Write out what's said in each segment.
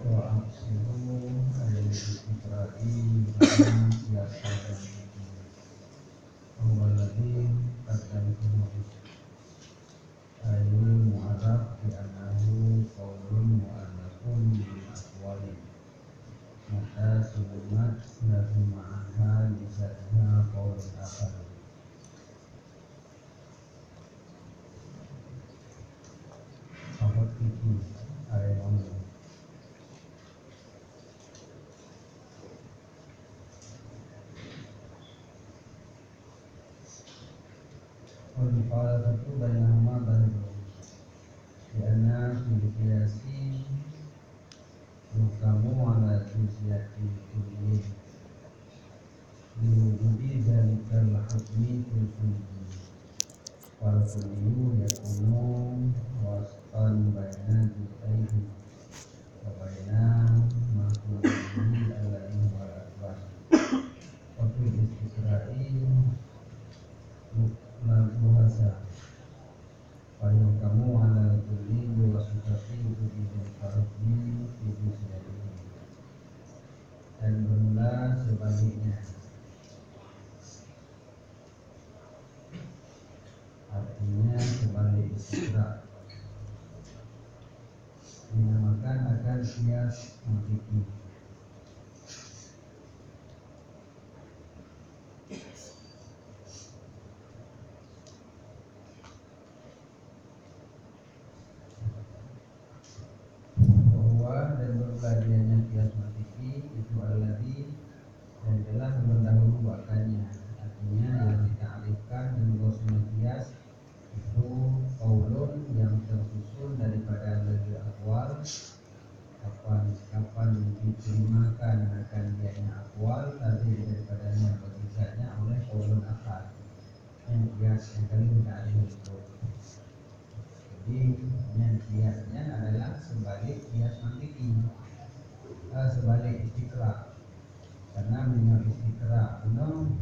wa aqsiru al-istiqra'i ba'na siyasatan awwaladin qadamtuhu ayyul mu'arraf bi annahu qawlun mu'allafun min aqwalin maka sulimat lazim ma'aha lisatha qawlun akhar. Sahabat fikih ayat Al-Muqalaratu bainahuma bahrun Lianna fil-qiyasi Yukamu ala juziyati kulli Liwujudi dhalikal hukmi fil-kulli Wal-kulliyu yakunu wasqan baina juz'aihi Wa baina makhluqihi alladhi huwa al-akbar Wa fil-istiqra'i buhasa Payung kamu ala kulli wasifati Bidil farqi Bidil syari'i. Dan bermula sebaliknya, artinya sebalik istiqra dinamakan akan qiyas mantiqi. Dan berkaliannya qiyas mantiqi itu alladhi dan telah terdahulu akannya, artinya yang ditakrifkan dengan bahasa qiyas itu qaulun yang tersusun daripada lagi aqwal kapan diterimakan akan dianya aqwal tadi daripadanya berbisanya oleh qaulun akhar yang qiyas yang kali ditakrif itu. Jadi yang qiyasnya adalah sebalik qiyas mantiqi, sebalik istiqra, karena menurut istiqra itu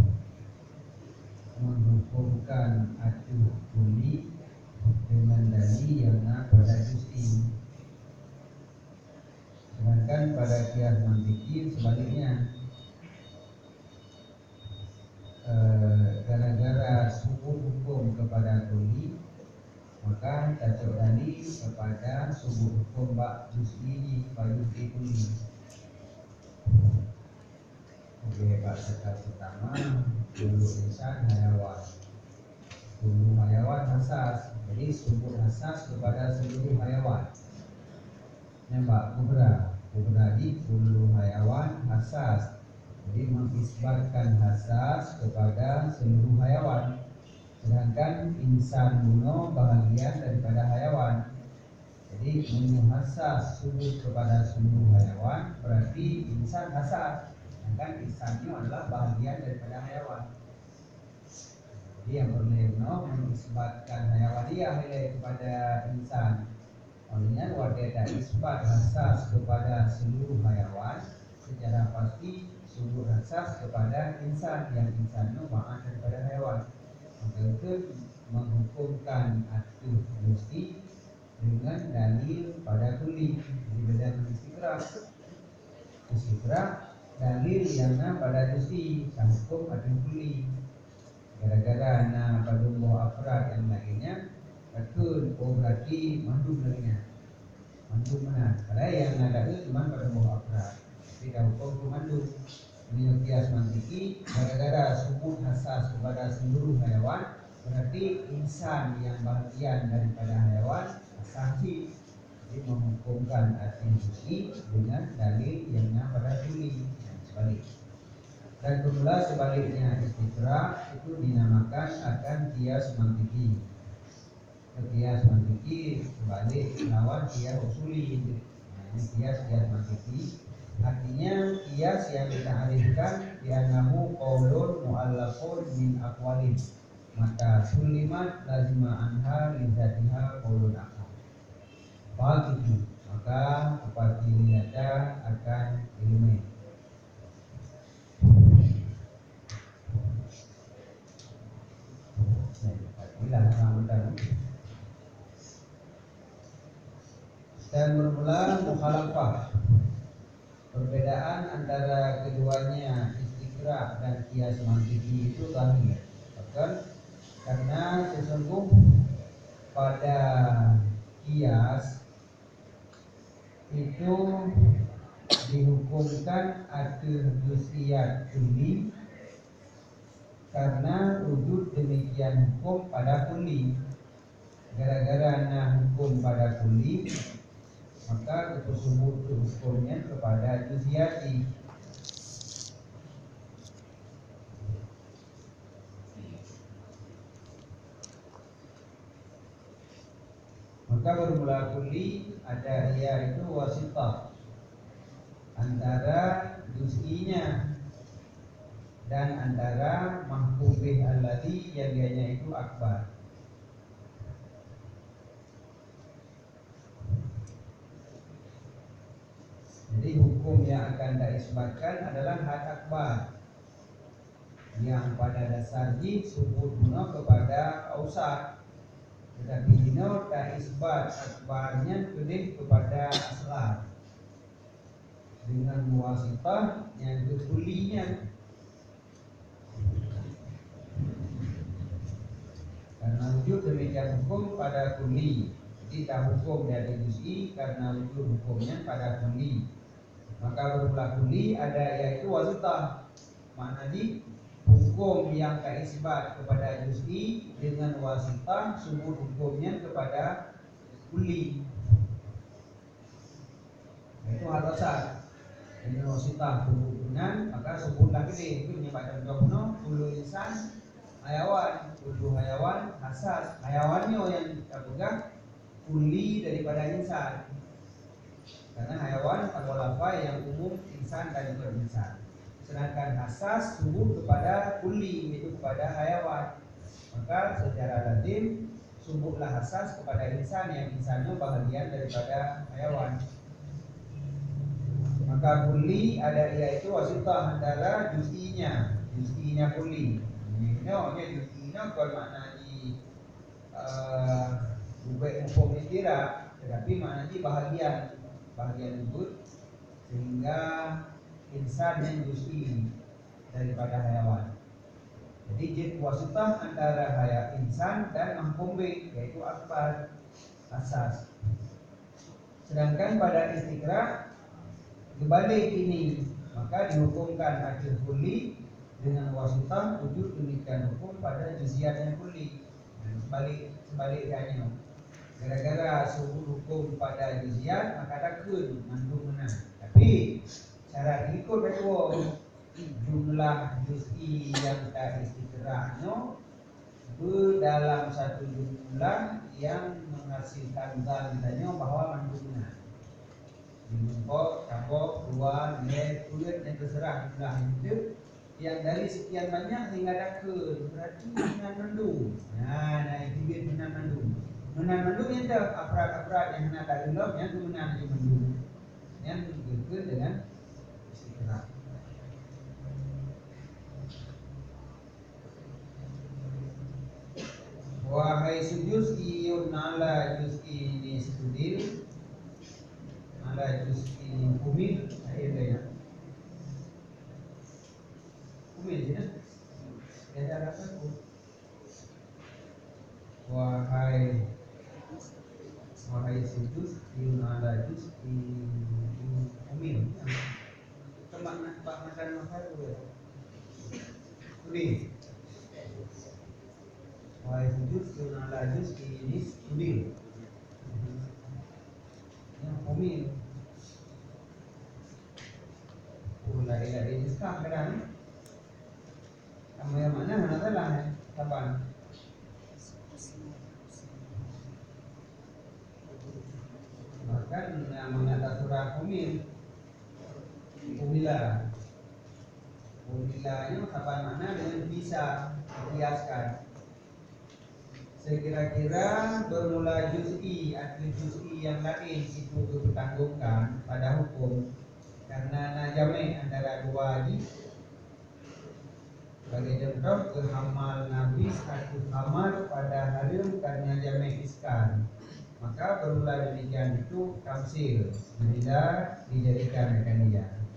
menghukumkan acuh kuli dengan dalil yang pada juz'i, sedangkan pada qiyas mantiqi sebaliknya, gara-gara subut hukum kepada kuli maka cocok dalil kepada subut hukum bak juz'i pada kuli. Oke, bak sekat pertama dulu insan hayawan, dulu hayawan hasas, jadi subut hasas kepada seluruh hayawan. Nembak kubra di dulu hayawan hasas, jadi mengisbatkan hasas kepada seluruh hayawan. Sedangkan insan muno bahagian daripada hayawan. Jadi muno hasas subut kepada seluruh hayawan, berarti insan hasas. Sedangkan insan itu adalah bahagian daripada hayawan. Jadi yang berleno mengisbatkan hayawaniyah kepada insan. Olehnya wadada isbat hasas kepada seluruh hayawan, secara pasti subut hasas kepada insan, yang insan itu maaf daripada hayawan. Maka itu menghukumkan acuh mesti dengan dalil pada kuli. Jadi beda dengan istiqra dalil yang pada juz'i, hukum acuh kuli. Gara-gara pada buah afrad yang lainnya betul, berarti mandub lainnya, mandub mana? Karena yang ada itu cuma pada buah afrad, tidak hukum mandub. Ini qiyas mantiqi, gara-gara subut hasas kepada seluruh hayawan, berarti insan yang bahagian daripada hayawan asasi. Jadi menghukumkan atin juz'i dengan dalil yang pada juli, sebalik. Dan pula sebaliknya istiqra itu dinamakan akan qiyas mantiqi. Qiyas mantiqi sebalik lawan qiyas usuli. Ini qiyas mantiqi. Artinya qiyas yang ditakrifkan bi'annahu qaulun mu'allafun min aqwalin, maka sulimat lazima anha lizatiha qaulun akhar. Begitu, maka kepastiannya akan ilmu. Dan bermula mukhalafah. Perbedaan antara keduanya istiqra dan kias mantiki itu zahir. Bahkan karena sesungguhnya pada kias itu dihukumkan ada juz'iyat kulli karena wujud demikian hukum pada kulli. Gara-gara hukum pada kulli, maka tersebut hukumnya kepada juz'iyati. Maka bermula kulli ada ia itu wasitah antara juz'inya dan antara mahkum bih alladhi yang dianya itu akbar. Jadi hukum yang akan diisbatkan adalah had akbar yang pada dasarnya subut guna kepada ausat, tetapi dino tak isbat akbarnya kedih kepada aslar dengan muwasitah yang ketulinya. Karena wujud demikian hukum pada kuli, tidak hukum dari juz'i karena wujud hukumnya pada kuli. Maka bermula kuli ada yaitu wasitah, maknanya hukum yang isbat kepada juz'i dengan wasitah sumur hukumnya kepada kuli. Itu alasan dengan wasitah hubungan maka sebutlah gede itu menyebabkan kamu ulu insan hayawan, ulu hayawan asas hayawannya yang kita pegang kuli daripada insan. Karena hayawan apa yang umum insan dan berinsan. Sedangkan asas sumur kepada kuli yaitu kepada hayawan. Maka secara lazim sumurlah asas kepada insan yang insannya bahagian daripada hayawan. Maka kuli ada yaitu wasitah antara juz'inya kuli. Ini juz'inya kalau makna di bukan hukum tidak, tetapi maknanya bahagian lembut sehingga insan yang juz'i daripada hayawan. Jadi jid wasitah antara insan dan mahkum bih yaitu akbar asas. Sedangkan pada istiqra kebalik ini, maka dihukumkan akil kuli dengan wasitah wujud demikian hukum pada juz'iyatnya kuli. Sebaliknya gara-gara suhu hukum pada juz'iyat maka takun mandung menang. Tapi cara ikut itu jumlah juz'i yang tak istiqra'nya dalam satu jumlah yang menghasilkan tandanya bahwa mandung menang. Impor, kapok, dua, nilai, kulit yang terserah jumlah itu yang dari sekian banyak hingga dakun berarti menan mendung. Nah itu dia menan mendung. Menan mendung yang ada aparat-aparat yang hendak tak gelap yang menan itu mendung. Yang berkait dengan istiqra. Wahai sujuz'iyun ala juz'i ni studil ala juz'i umil ayat umil ya. Ada apa pun. Wahai sujuz'iyun ala juz'i umil. Makna makan itu. Umil. Wahai sujuz'iyun ala juz'i umil. Yang umil. Ula ila iskah kadang. Kamu yang mana salah kapan? Bahkan namanya surah umil. Umilanya kapan mana dengan bisa dikiaskan. Sekira-kira bermula juz'i atau juz'i yang lain itu ditanggungkan pada hukum karena najame antara dua hadis. Sebagai contoh kehamal nabis atau hamal pada harim karena jame' iskan, maka bermula demikian itu tamsil bila dijadikan akan dia.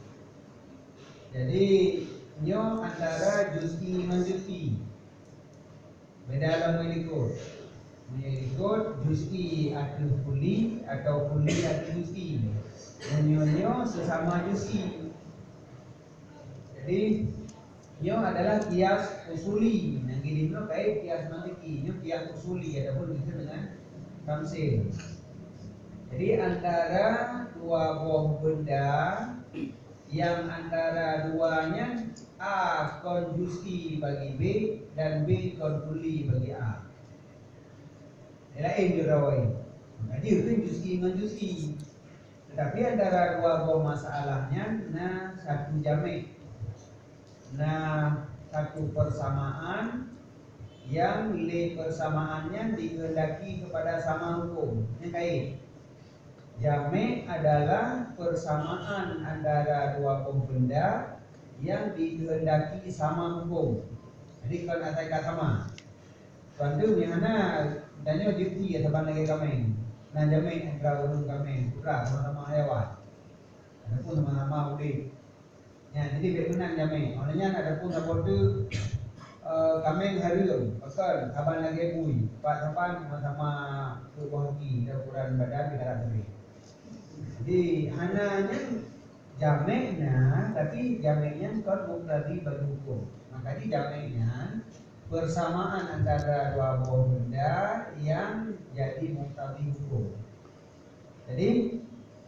Jadi nyo antara juz'i dengan juz'i. Beda dalam ikut. Mengikut juz'i atau kulli atau kulli atau juz'i. Nyo sesama juz'i. Jadi nyo adalah kias usuli. Nah gini dulu kait kias maliki. Nyo kias usuli adapun itu dengan tamsil. Jadi antara dua buah benda yang antara duanya A konjungsi bagi B dan B konjungsi bagi A. Lain dirawai. Jadi itu juz'i dengan juz'i. Tetapi antara dua buah masalahnya, nah satu jamek, nah satu persamaan yang nilai persamaannya dikehendaki kepada sama hukum. Yang kait. Jamek adalah persamaan antara dua buah benda yang dikehendaki sama hukum. Jadi kalau nak kata sama, suatu yang mana danyo jukti ya teban lagi kami. Nah jamek antara ulun kami, putra sama-sama hewan. Adapun sama-sama udik. Ya, jadi betunan jamek. Olehnya adapun tu kami harium, pasal teban lagi bui. Pak teban sama-sama berbahagia dan ukuran badan di dalam diri. Jadi hananya jameknya, tapi jameknya kan muktadi bagi hukum. Maka di jameknya persamaan antara dua buah benda yang jadi muktadi hukum. Jadi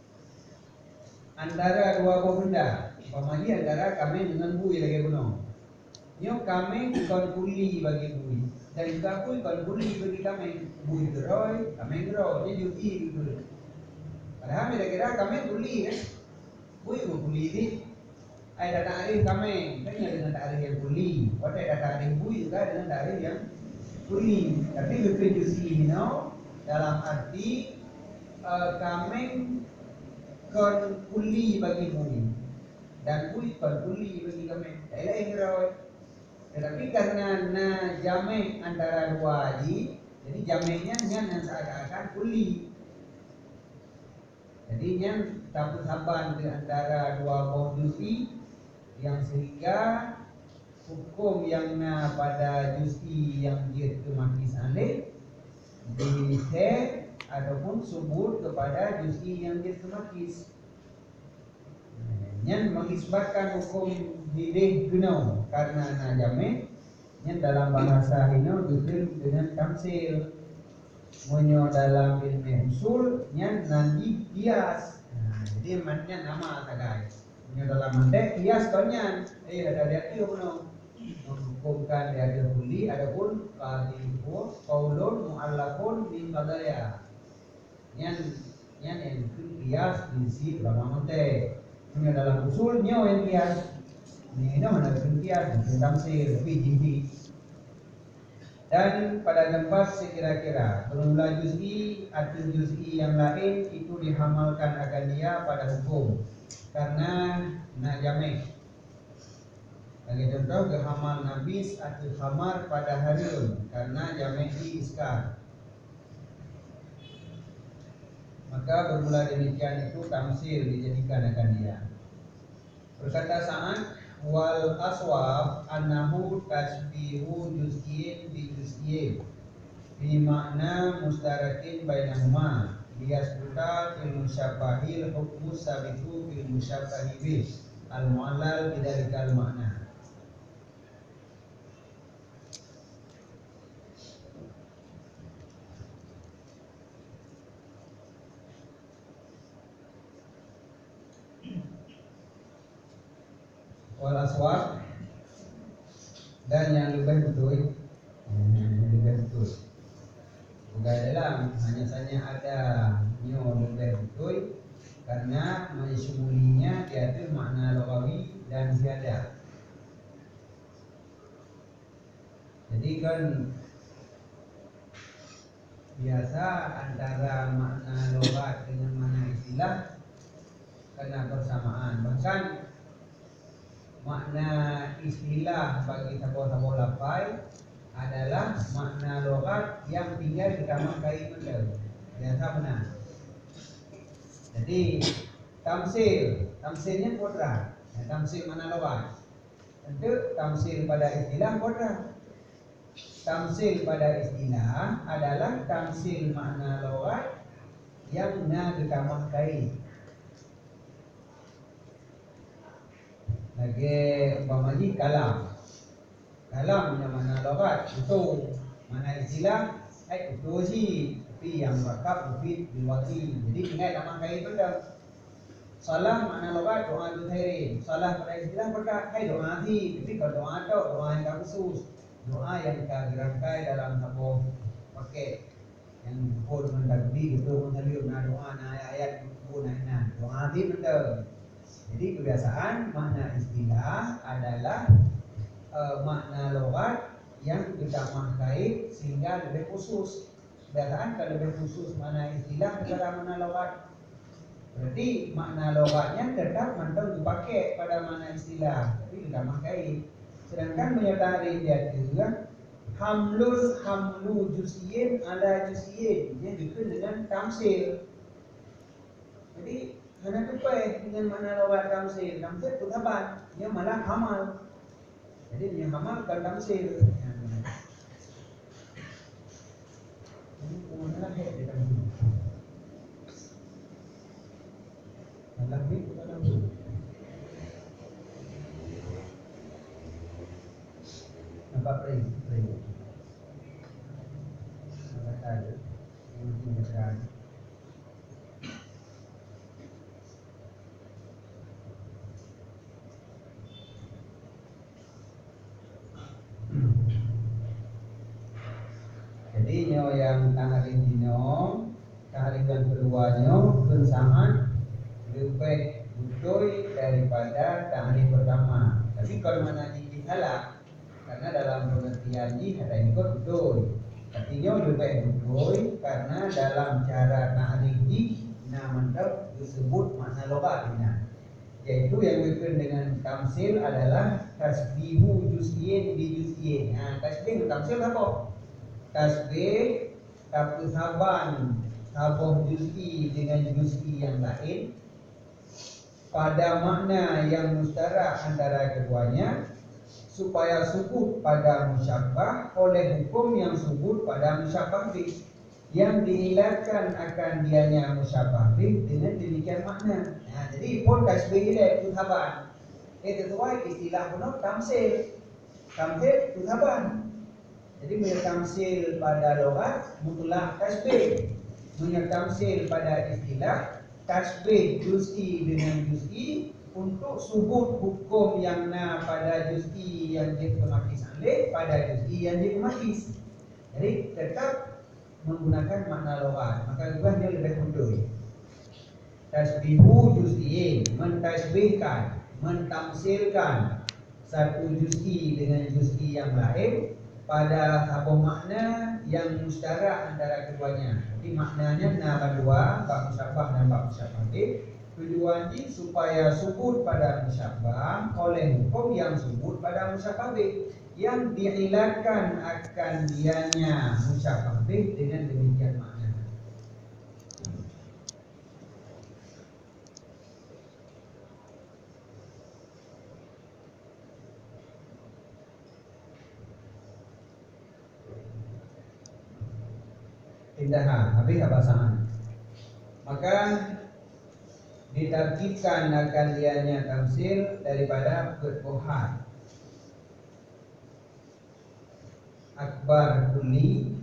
antara dua buah benda, umpamanya antara kami dengan bui lagi gunung. Nyo kami bukan kuli bagi bui, dan kakui bukan kuli bagi kami. Bui geroy, kami geroy, dia juki gitu. Padahal kira-kira kami kuli kan, bui mau kuli ini. Ada tarikh kami, kan dengan tarikh yang kuli. Ada tarikh bui juga dengan tarikh yang kuli. Tapi lebih juzi ini dalam arti kami kon kuli bagi bui dan bui kon kuli bagi kami. Tidak yang geroy. Tetapi karena jamek antara dua haji, jadi jameknya yang seakan-akan kuli. Jadi yang tabusaban di antara dua buah juz'i yang sehingga hukum yang pada juz'i yang itu makis alih dihe ataupun subur kepada juz'i yang itu makis. Yang mengisbatkan hukum hidih gunau karena jamek yang dalam bahasa hino ditulis dengan tamsil. Munyo dalam ilmu usul yang nanti kias. Nah, jadi maknanya nama guys. Munyo dalam mandek kias banyak. Ada itu puno. Menghukumkan dia kuli adapun qadihu qaulun muallafun min qadaya. Yang kias diisi ulama mandek. Munyo dalam usul nyo yang kias. Ini mana kias tentang sir PGD. Dan pada tempat sekira-kira bermula juz'i atau juz'i yang lain itu dihamalkan akan dia pada hukum karena jamek. Bagi contoh kehamal nabis atau khamar pada hariun karena jamek iskar. Maka bermula demikian itu tamsil dijadikan akan dia. Berkata Sa'ad wal aswab annahu tasbihu juz'in bi juz'in bi makna mustarakin bainahuma liyasbuta fil musyabbahil hukmu sabitu fil musyabbahi bih al mu'allal bidzalikal makna. Wal aswab dan yang lebih betul, bukan dalam hanya saja ada nyo lebih betul karena mensyumulinya diatur makna lughawi dan ziyadah. Jadi kan biasa antara makna lughat dengan makna istilah karena persamaan, bahkan makna istilah bagi sebuah lafaz adalah makna lughat yang tinggal di kamar kain betul. Biasa benar. Jadi tamsilnya kodrat. Tamsil makna lughat. Tentu tamsil pada istilah kodra. Tamsil pada istilah adalah tamsil makna lughat yang ditamah kai. Lagi umpamanya kalam. Kalam yang mana lughat itu mana istilah itu sih tapi yang rakab mufid bilwati. Jadi tinggal tamah kai itu dah. Salah makna lughat doa itu khairin. Salah pada istilah pada hai doa sih, tapi kalau doa itu doa yang khusus. Doa yang kita gerakkan dalam satu pakai yang pun mendagri gitu mengalir doa ayat pun doa sih betul. Jadi kebiasaan makna istilah adalah makna lughat yang ditamah kait sehingga lebih khusus. Kebiasaan kalau lebih khusus makna istilah daripada makna lughat. Berarti makna lughatnya tetap mantul dipakai pada makna istilah, tapi ditamah kait. Sedangkan menyertai dia juga hamlu juz'iyyin ala juz'iyyin, dia dikenal dengan tamsil. Jadi hanya tupai dengan makna lughat tamsil itu taban, dia malah hamal. Jadi dia hamal dan tamsil. Ini kemudian lahir di dalam ini. Lahir di dalam ini. Nampak peri. Nampak tadi. Ini berani. Jadi nyo yang taharin dino, taharian keduanya kensangan lebih butuh daripada tahari pertama. Tapi kalau mana dihalang, karena dalam pengertian ini ada ikut butuh. Artinya lebih butuh karena dalam cara tahari ini mantap disebut makna lughatnya. Yaitu yang dikenal dengan tamsil adalah tasbihu juz'iyyin bi juz'iyyin. Nah, tasbih tamsil apa? Tasbih takusaban tabuh juz'i dengan juz'i yang lain pada makna yang mustarak antara keduanya supaya subut pada musyabbah oleh hukum yang subut pada musyabbah bih yang diilatkan akan dianya musyabbah bih dengan demikian makna. Nah, jadi pun tasbih ini kutaban. Sesuai istilah penuh tamsil kutaban. Jadi menyatamsil pada lughat mutlak tasbih, menyatamsil pada istilah tasbih juz'i dengan juz'i untuk subut hukum yang pada juz'i yang dikemakis alih pada juz'i yang dikemakis. Jadi tetap menggunakan makna lughat, maka dia lebih mudah. Tasbihu juz'i, mentasbihkan, mentamsilkan satu juz'i dengan juz'i yang lain pada satu makna yang mustarak antara keduanya. Jadi maknanya nama dua, bab musyabbah dan bab musyabbah bih. Tujuannya supaya subut pada musyabbah oleh hukum yang subut pada musyabbah bih, yang diilatkan akan dianya musyabbah bih dengan demikian makna. Pindahan, habis abasan. Maka ditarkibkan akan dianya tamsil daripada berpohan akbar kulli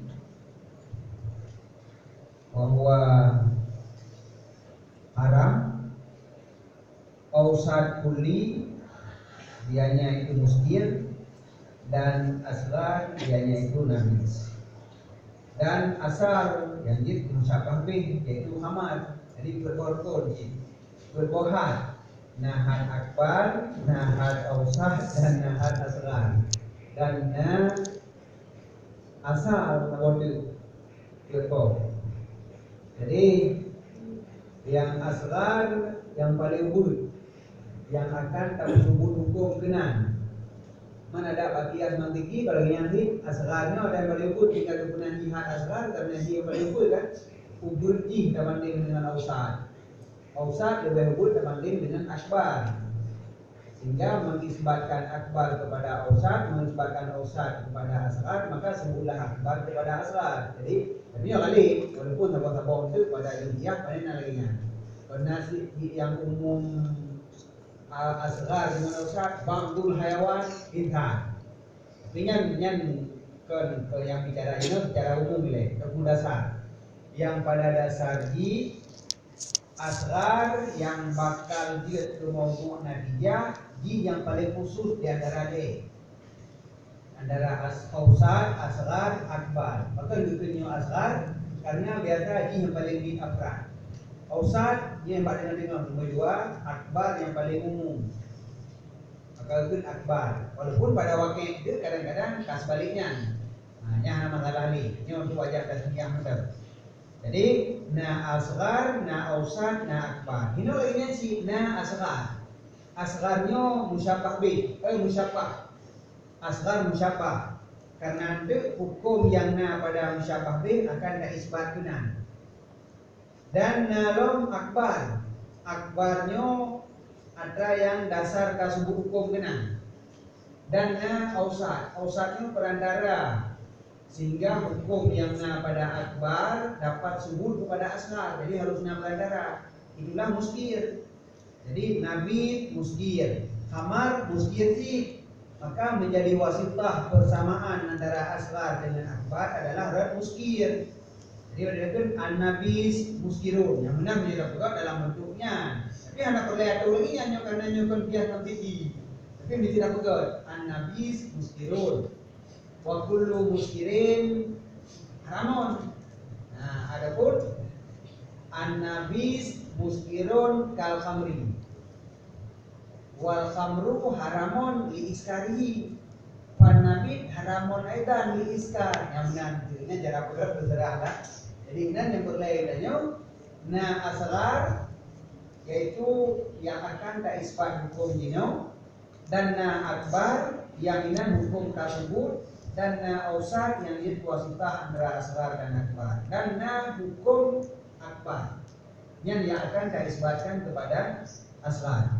bahwa haram, ausad kulli dianya itu muskil, dan asghar dianya itu najis. Dan asal yang musyabbah bih yaitu hamad. Jadi berbohan nahat akbar, nahat ausah, dan nahat asghar. Dan asal waktu berboh. Jadi yang asghar yang paling buruk yang akan tak sebut hukum kenan. Mana ada bagian mantiki kalau yang di asgharnya ada yang berikut tinggal kepunan jihad asghar karena dia berikut kan uburji terbanding dengan ausad lebih ubur terbanding dengan akbar. sehingga mengisbatkan akbar kepada ausat, mengisbatkan ausat kepada asghar, maka sebutlah akbar kepada asghar. Jadi tapi ya kali walaupun tabung-tabung itu pada ilmiah paling lagi kan. Karena yang umum asghar dengan ausat bangdul hayawan intan. Tapi yang ke yang bicara ini secara umum le, ke dasar. Yang pada dasar di asghar yang bakal dia ke mawdu' natijah di yang paling khusus di antara antara ausat, asghar, akbar. Maka dikunyah asghar karena biasa di yang paling di afrad. Ausat dia yang paling dengar nomor 2, akbar yang paling umum. Maka itu akbar. Walaupun pada waktu itu kadang-kadang sebaliknya. Nah, yang masalah ni. Ini untuk wajah tasmiyah betul. Jadi na asghar, na ausat, na akbar. Ini lagi si na asghar. Asgharnya musyabah bi, musyabah. Asghar musyabah. Karena itu hukum yang na pada musyabah bi akan isbat guna. Dan na lom akbar. Akbarnya ada yang dasar kasubut hukum guna. Dan na ausat. Ausatnya perantara. Sehingga hukum yang na pada akbar dapat subut kepada asghar. Jadi harus na perantara. Itulah muskir. Jadi nabi muskir, khamar muskir sih. Maka menjadi wasitah persamaan antara asghar dengan akbar adalah rad muskir. Jadi dikatakan an-nabis muskirun. Yang benar menjadi juga dalam bentuknya. Tapi anak perlihat lagi hanya karena nyokon bias nanti. Tapi tidak betul. An-nabis muskirun. Wa kullu muskirin haramun. Nah, adapun an-nabis muskirun kal khamri. Wal khamru haramun li iskarihi. Wan nabit haramun aidan li iskar. Yang benar ini cara berat terserah lah. Jadi ini yang berlainnya na asghar yaitu yang akan tak isbat hukum dino, dan na akbar yang ini hukum tersebut, dan na ausat yang itu wasitah antara asghar dan akbar, dan na hukum akbar yang akan diisbatkan kepada asghar.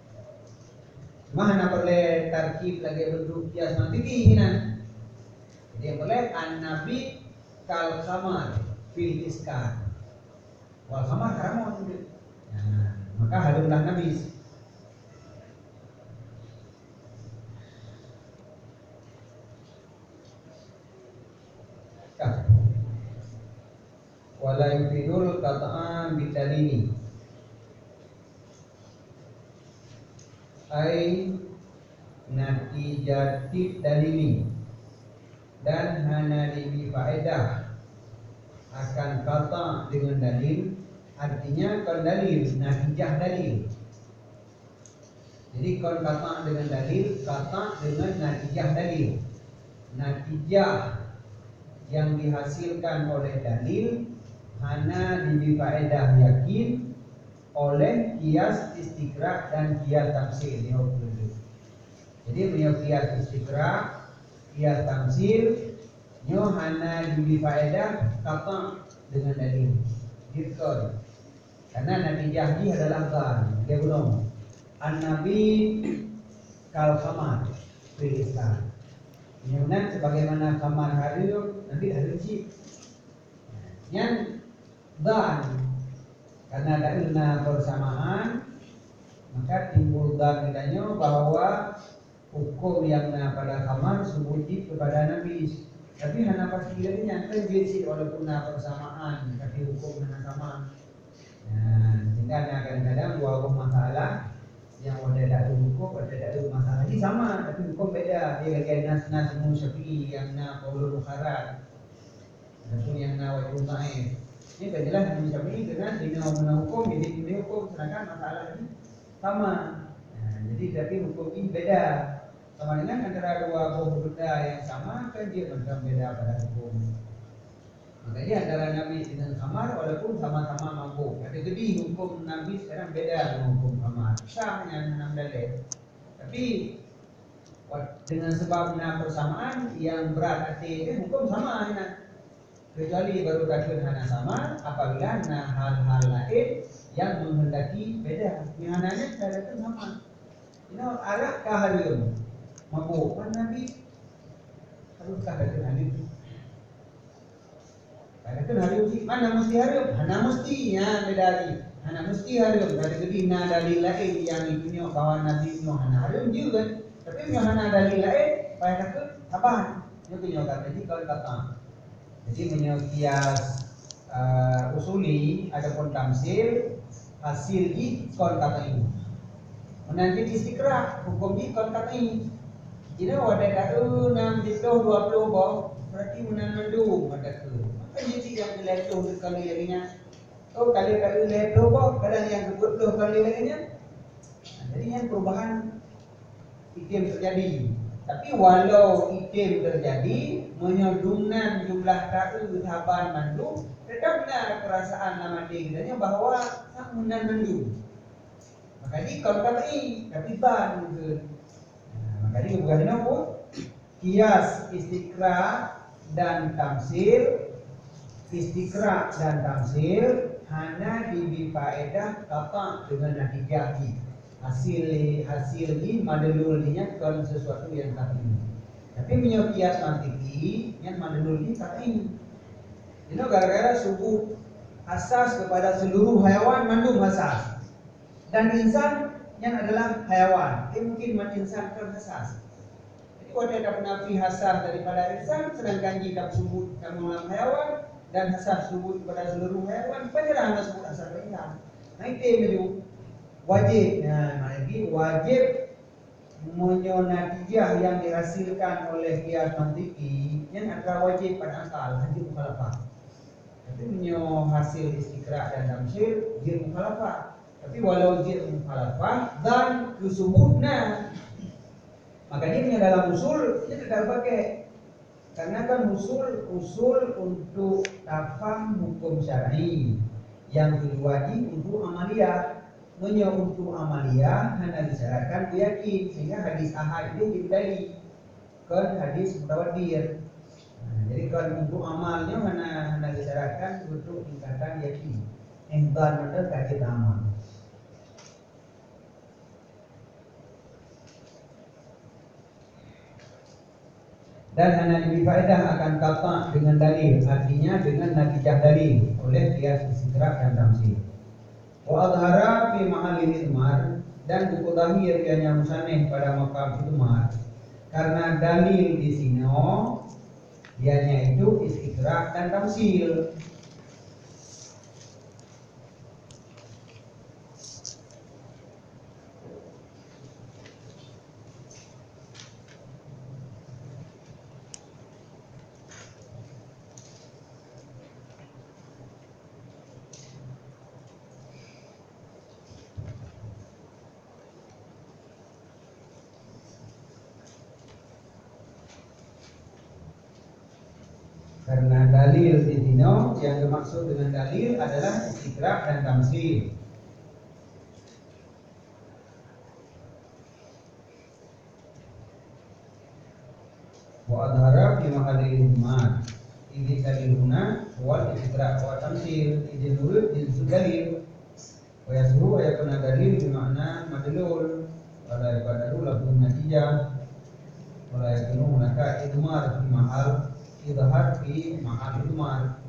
Mana boleh tarkib lagi bentuk kias mantiki hinan. Jadi yang boleh an-nabi kal khamar fil iskar. Wal khamar haramun. Nah, maka hadumlah nabis. Wala yufidul qat'an bitalini. Ai natijatid dalili, dan hana libi faedah akan kata dengan dalil, artinya kon dalil, natijah dalil. Jadi kon kata dengan dalil, kata dengan natijah dalil. Natijah yang dihasilkan oleh dalil hana libi faedah yakin oleh kias istiqra dan kias tamsil. Jadi beliau kias istiqra, kias tamsil, hana dibi faedah kata dengan dalil. Gitu. Karena natijah ini adalah kan, dia belum. An-nabi kal khamar fil iskar. Kemudian sebagaimana khamar hadir, nanti hadir. Yang dan karena ada ilna bersamaan, maka timbul danidanya bahwa hukum yang pada khamar subuti kepada nabi. Tapi hana pasti dirinya kan jadi walaupun bersamaan, tapi hukum hana sama. Nah, sehingga kadang-kadang dua hukum masalah yang ada hukum, ada masalah ini sama, tapi hukum beda. Dia lagi nas syafi'i yang na qaulul mukharat, ataupun yang na wajib ta'if. Ini jelas Nabi Syafi'i dengan dina hukum, jadi dina hukum, sedangkan masalah ini sama. Nah, jadi tapi hukum ini beda. Sama dengan antara dua hukum benda yang sama, kan dia macam beda pada hukum. Makanya antara Nabi dengan khamar, walaupun sama-sama mampu. Ada jadi hukum Nabi sekarang beda dengan hukum khamar. Sama dengan enam dalil. Tapi dengan sebabnya persamaan yang berat hati itu hukum sama. Kecuali baru takdir hana sama apabila hal-hal lain yang menghendaki beda. Yang hananya tidak sama. Arak kah harum mabuk kan Nabi harus kah harum Padahal harum sih mana mesti harum mana mesti ya bedali mana mesti harum dari kedina dalil lain yang itunya kawan Nabi nyo hana harum juga tapi nyo hana dalil lain padahal apa nyo tunyo kata jadi kalau kata jadi menyo kias usuli adapun tamsil hasil di kon kata ini menanti istiqra hukum di kon kata ini jadi wadah kau 6 itu 20 boh berarti menandu ada tu maka jadi yang leto kali lainnya kali leto boh kadang yang ke-20 kali lainnya jadi yang perubahan iklim terjadi tapi walau iklim terjadi menyodungkan jumlah kau tahapan mandu tetaplah perasaan nama dirinya bahwa sang menandu maka di kalau kata ini tapi ban gitu. Maka ini bukan apa? Kias istiqra dan tamsil hanya diberi faedah kata dengan natijah hasil ini madalulnya kalau sesuatu yang tak ini tapi punya kias mantiki yang madalul ini tak ini gara-gara subuh asas kepada seluruh hewan mandum asas dan insan yang adalah hayawan mungkin insan terhasas jadi kalau ada penafi hasas daripada insan sedangkan jika sebut kamu dalam hayawan dan hasas sebut kepada seluruh hayawan penjelasan sebut asas insan nah itu wajib wajib natijah yang dihasilkan oleh kias mantiki yang adalah wajib pada akal haji mukhalafah tapi hasil istiqra dan tamsil dia mukhalafah tapi walau dia mukhalafah dan kesubuhnya maka dia punya dalam usul dia tidak pakai karena kan usul untuk tafam hukum syar'i yang kedua untuk amaliyah untuk amaliyah hanya disyaratkan yakin sehingga hadis ahad itu dibeli kan hadis mutawatir jadi kalau untuk amalnya hanya disyaratkan untuk tingkatan yakin enggan ada kait amal. Dan hanya diberi faedah akan kata dengan dalil artinya dengan natijah dalil oleh kias istiqra dan tamsil wa adhara fi mahallil idmar dan buku zahir yang musaneh pada makam idmar karena dalil di sini dianya itu istiqra dan tamsil karena dalil di sini yang dimaksud dengan dalil adalah istiqra dan tamsil. Wa adhara fi mahallil idmar. Ini daliluna wal istiqra wa tamsil ini nurut di dalil. Wa yasru wa yakuna dalil bermakna madlul wala yakunu lahu natijah wala yakunu hunaka idmar fi mahal idhar fi mahal idmar.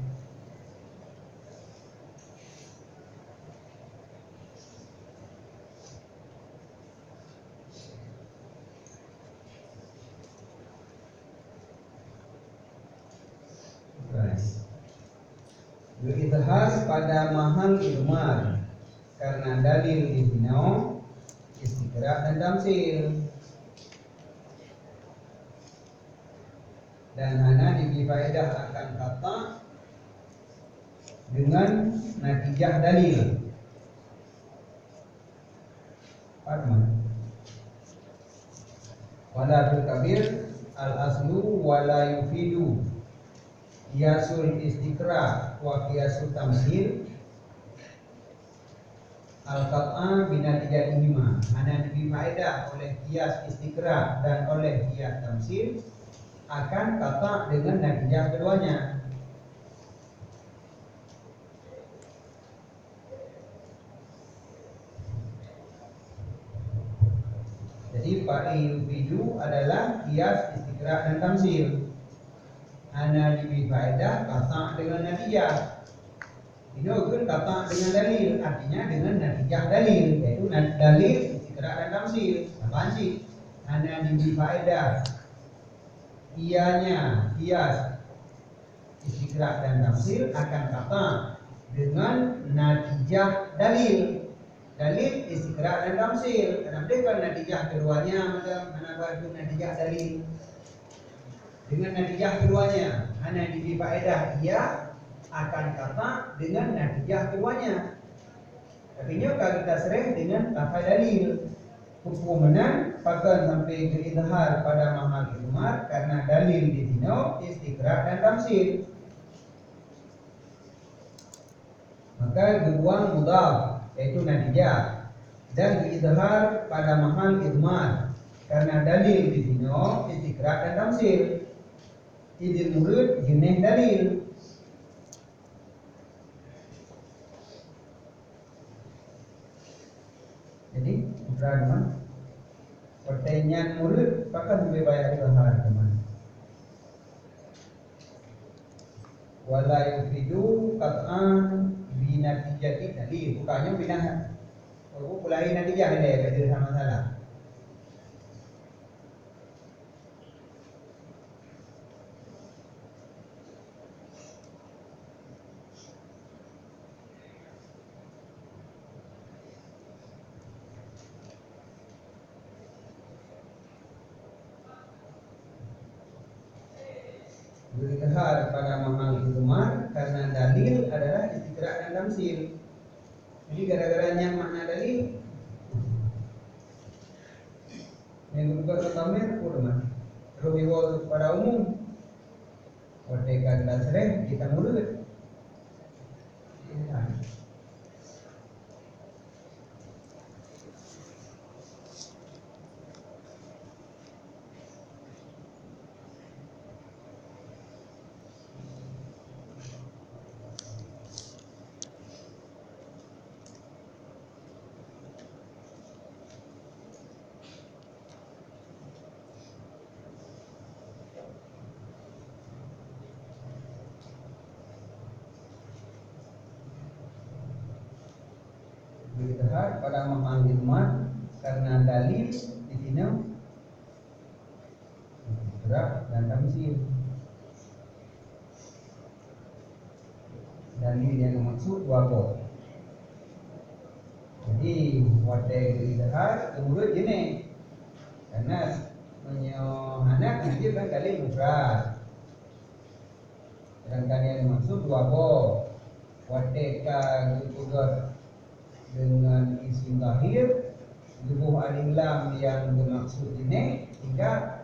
Idhar pada mahal idmar karena dalil di sini istiqra dan tamsil dan hanya diberi faedah akan kata dengan natijah dalil. Wala fil kabir al aslu wala yufidu qiyasul istiqra wa qiyasul tamsil al-qat'a binatijatihima hanya diberi faedah oleh qiyas istiqra dan oleh qiyas tamsil akan kata dengan natijah keduanya. Jadi yufidu adalah kias, istiqra' dan tamsil. Ana dibi faedah kata dengan natijah. Ini kan kata dengan dalil, artinya dengan natijah dalil, yaitu dalil, istiqra' dan tamsil. Apaan sih? Ana dibi faedah, ianya kias, istiqra' dan tamsil akan kata dengan natijah dalil. Dalil, istiqra' dan tamsil. Kenapa kan natijah keduanya mana itu natijah dalil? Dengan natijah keduanya, ana di faedah ia akan kata dengan natijah keduanya. Tapi kalau kita sering dengan kata dalil, hukuman pakai sampai ke izhar pada mahal idmar karena dalil di dino istiqra' dan tamsil. Maka dibuang mudhaf yaitu natijah dan izhar pada mahal idmar karena dalil di dino istiqra' dan tamsil. Idil murid jenis dalil. Jadi beragama pertanyaan murid pakai lebih banyak izhar teman. Wala yufidu qat'an bi natijati dalil. Bukannya pindah. Oh, mulai natijah ini ya, sama salah. Berizhar pada mahal idmar karena dalil adalah istiqra' dan tamsil. Jadi gara-garanya makna dalil yang berubah ke tamir kurma. Rubiwa pada umum. Merdeka dan sering kita mulut. Berizhar pada mahal idmar karena dalil di sini istiqra' dan tamsil. Dalil yang maksud apa? Jadi wadah berizhar kemudian gini karena anak nanti kan dalil mufrad. Sedangkan yang maksud apa? Wadah kemudian dengan isim zahir tubuh alif lam yang bermaksud ini hingga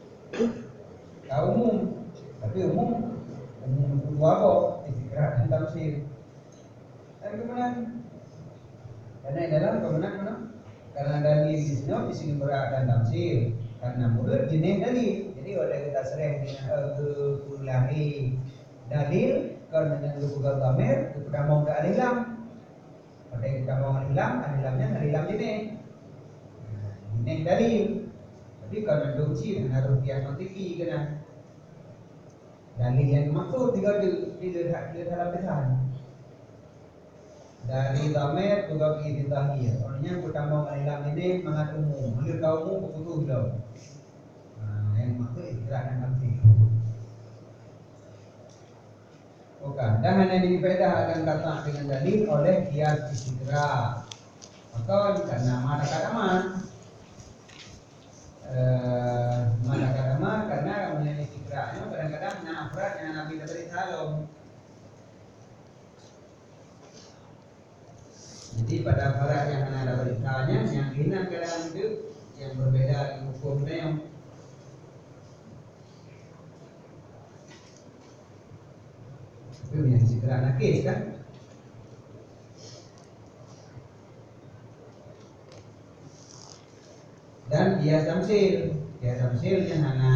umum, tapi umum itu apa? Istiqra' dan tamsil. Dan kemudian karena dalam kemudian mana? Karena dalil di sini berat dan tamsil. Karena murid jenis dalil. Jadi wadah kita sering kulari dalil karena dengan lugal damir kita mau ke alif lam. Pada kita mau alilamnya alilam ini dalil. Tapi kalau doji harus dia notiki kena dalil yang maksud juga di dalam lisan. Dari damir juga di zahir. Orangnya kita mau alilam ini mengat umum, menurut kaum butuh dulu. Yang maksud istilah dan tamsil. Bukan, dan hanya dibedah akan kata dengan dalil oleh kias istiqra'. Maka karena mana kadama karena mengenai istiqra'nya kadang-kadang nafratnya Nabi dari salom. Jadi pada farat yang ada beritanya yang hilang ke dalam itu yang berbeda dengan hukumnya yang itu yang istiqra' nakis kan. Dan kias tamsilnya hana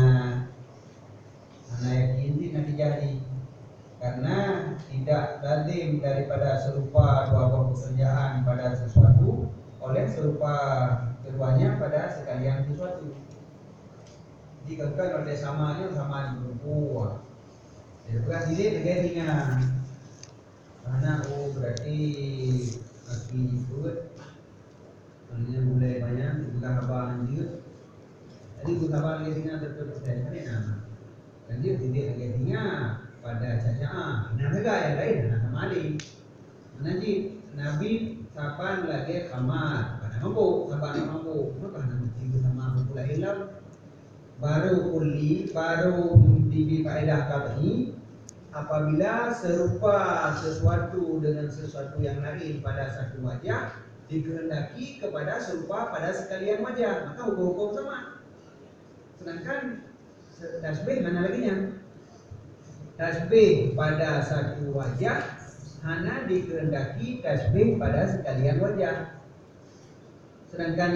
yakin nanti jadi karena tidak lazim daripada serupa dua pekerjaan pada sesuatu oleh serupa keduanya pada sekalian sesuatu. Dikatakan oleh samanya sama berbuah. Jadi bukan tidak negatinya. Karena berarti lagi ikut. Maknanya mulai banyak kita abang juga. Jadi kita abang negatinya tertulis dari mana nama. Dan dia tidak negatinya pada cacaan. Nah mereka yang lain nah sama Ali. Nanti Nabi kapan lagi kamar pada mampu, kapan mampu. Maka nanti kita mampu pula hilang. Baru kuli, baru di faedah kata ini apabila serupa sesuatu dengan sesuatu yang lain pada satu wajah dikehendaki kepada serupa pada sekalian wajah, maka hukum-hukum sama. Sedangkan tasbih mana lagi nya? Tasbih pada satu wajah hanya dikehendaki tasbih pada sekalian wajah. Sedangkan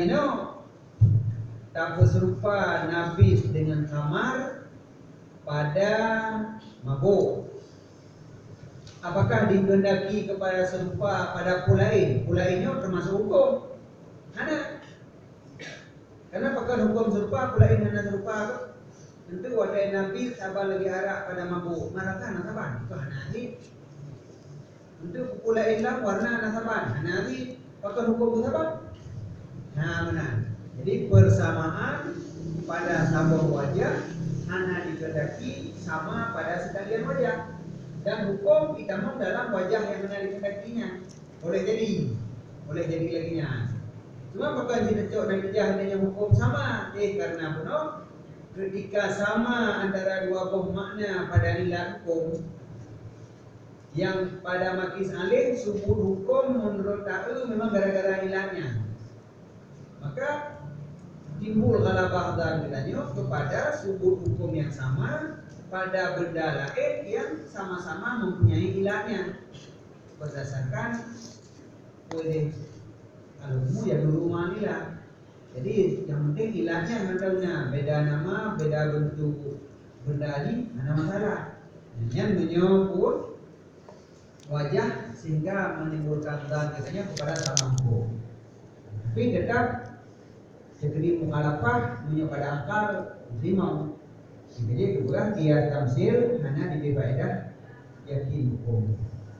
tak serupa nabis dengan kamar pada mabuk. Apakah dikehendaki kepada serupa pada pulain? Pulainnya termasuk hukum. Ada. Karena apakah hukum serupa pulain hanya serupa apa? Tentu ada nabis sabar lagi arak pada mabuk. Marakan nasaban. Itu hanari. Untuk pulain lah warna nasaban. Hanari. Apakah hukum nasaban? Nah benar. Jadi persamaan pada sebuah wajah hanya dikehendaki sama pada sekalian wajah, dan hukum ditamam dalam wajah yang hanya dikehendakinya. Boleh jadi laginya. Cuma bukan cocok dan wajah adanya hukum sama. Karena penuh ketika sama antara dua buah makna pada nilai hukum, yang pada makis alih subut hukum menurut tahu memang gara-gara nilainya, maka timbul ghalabah dzalilanya kepada subut hukum yang sama pada benda lain yang sama-sama mempunyai ilahnya berdasarkan boleh kalau ya dulu manilah. Jadi yang penting ilahnya mengenalnya, beda nama, beda bentuk benda ini ada masalah. Yang menyebut wajah sehingga menimbulkan dzalilnya kepada sama hukum. Tapi tetap jadi mukhalafah menyukai pada akal limau. Jadi kemudian dia tamsil hanya diberi faedah yakin hukum.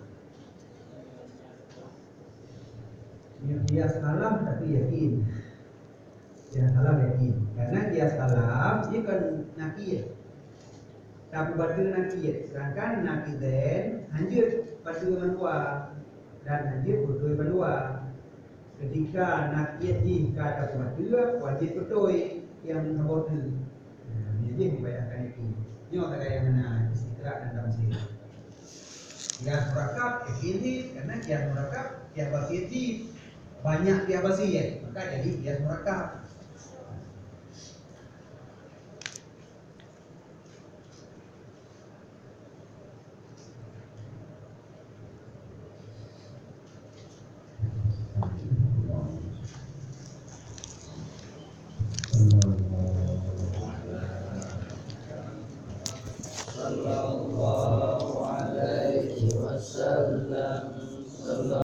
Kias kalam tapi yakin. Kias kalam yakin. Karena kias kalam dia kan nakir. Tapi batu nakir. Sedangkan nakiden hancur batu menua dan hancur batu menua. Ketika nakiyat jika ada kematian wajib betul yang nomor 2. Jadi dibayarkan itu. Ini orang yang mana istiqra dan tamsil. Kias murakab yakin karena kias murakab kias basiti banyak kias basiyah maka jadi kias murakab. Allah